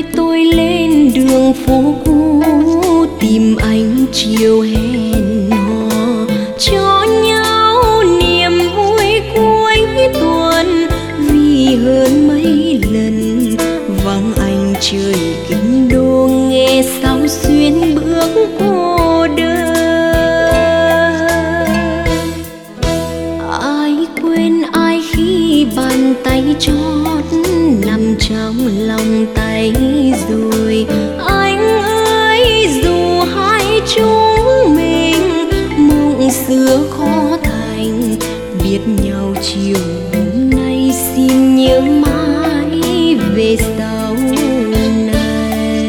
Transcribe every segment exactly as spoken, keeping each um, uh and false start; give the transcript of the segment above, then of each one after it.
tôi lên đường phố cũ tìm anh chiều hẹn hò cho nhau niềm vui cuối tuần. Vì hơn mấy lần vắng anh trời kinh đô nghe sao xuyên bước cô đơn. Ai quên ai khi bàn tay chót nằm trong lòng tay rồi. Anh ơi dù hai chúng mình mộng xưa khó thành, biết nhau chiều hôm nay xin nhớ mãi về sau này.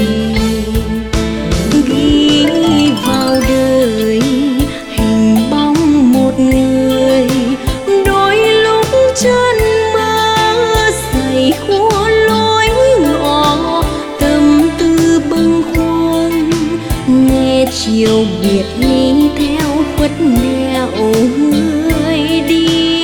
Ghi vào đời hình bóng một người, đôi lúc chân mơ say khua lối ngõ, tâm tư bâng khuâng nghe chiều biệt ly theo khuất nẻo người đi.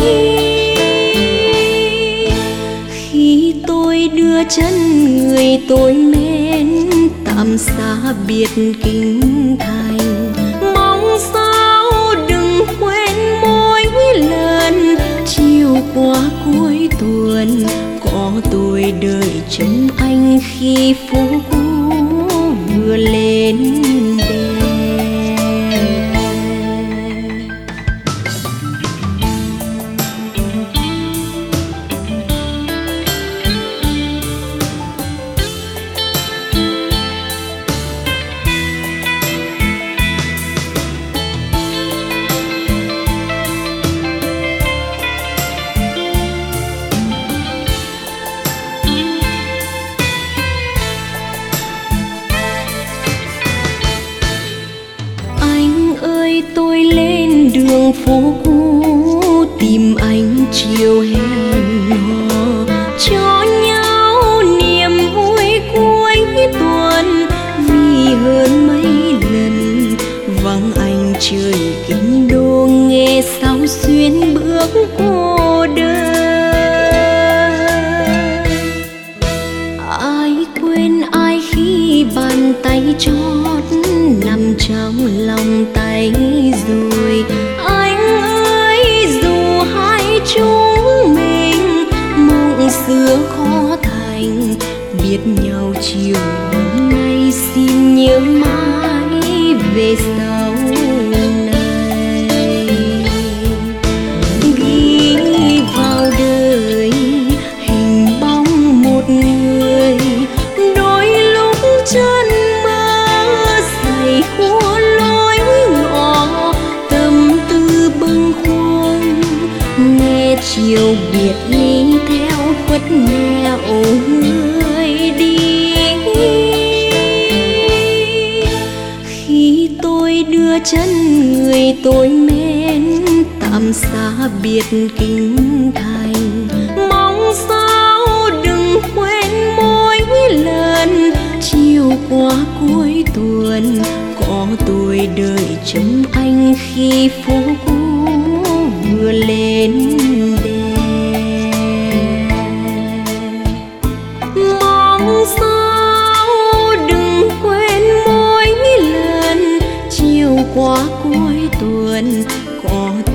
Khi tôi đưa chân người tôi mến tạm xa biệt kinh thành, mong sao đừng quên mỗi lần chiều qua cuối tuần có tôi đợi trông anh khi phố cũ vừa lên đèn. Tôi lên đường phố cũ tìm anh chiều hẹn hò cho nhau niềm vui cuối tuần. Vì hơn mấy lần vắng anh trời kinh đô nghe sao xuyên bước cô đơn. Ai quên ai khi bàn tay chót nằm trong lòng tay rồi. Anh ơi dù hai chúng mình mộng xưa khó thành, biết nhau chiều hôm nay xin nhớ mãi về sau này. Ghi vào đời hình bóng một người, đôi lúc chân mơ say khua lối ngõ, tâm tư bâng khuâng nghe chiều biệt ly theo khuất nẻo người đi. Khi tôi đưa chân người tôi mến tạm xa biệt kinh thành, mong sao đừng quên mỗi lần chiều qua cuối tuần có tôi đợi trông anh khi phố cũ vừa lên đèn. Mong sao đừng quên mỗi lần chiều qua cuối tuần có